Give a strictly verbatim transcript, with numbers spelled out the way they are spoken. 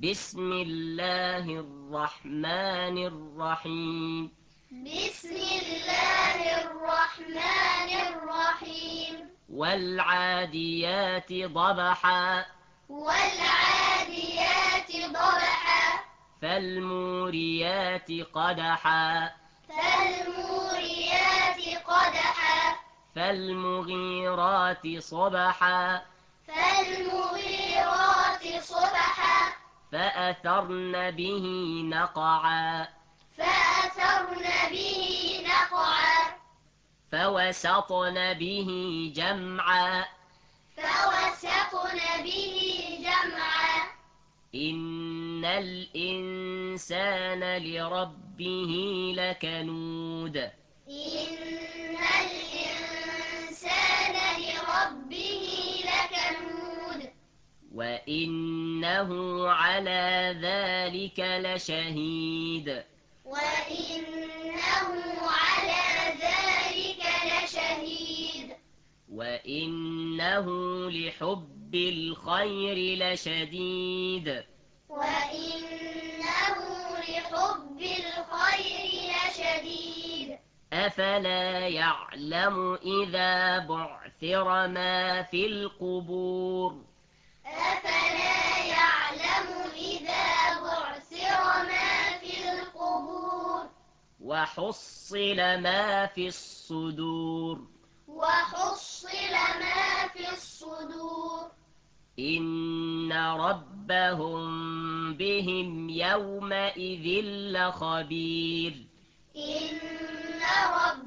بسم الله الرحمن الرحيم بسم الله الرحمن الرحيم والعاديات ضبحا والعاديات ضبحا فالموريات قدحا فالموريات قدحا فالمغيرات صبحا فالمغيرات صبحا فأثرن به نقعا فأثرن به نقعا فوسطن به جمعا فوسطن به جمعا إن الإنسان لربه لكنود إن الإنسان لربه لكنود وإنه على ذلك لشهيد وإنه على ذلك لشهيد وإنه لحب الخير لشديد وإنه لحب الخير لشديد أفلا يعلم إذا بعثر ما في القبور أفلا يعلم إذا بعثر ما في القبور وحصل ما في الصدور وحصل ما في الصدور إن ربهم بهم يومئذ لخبير إن رب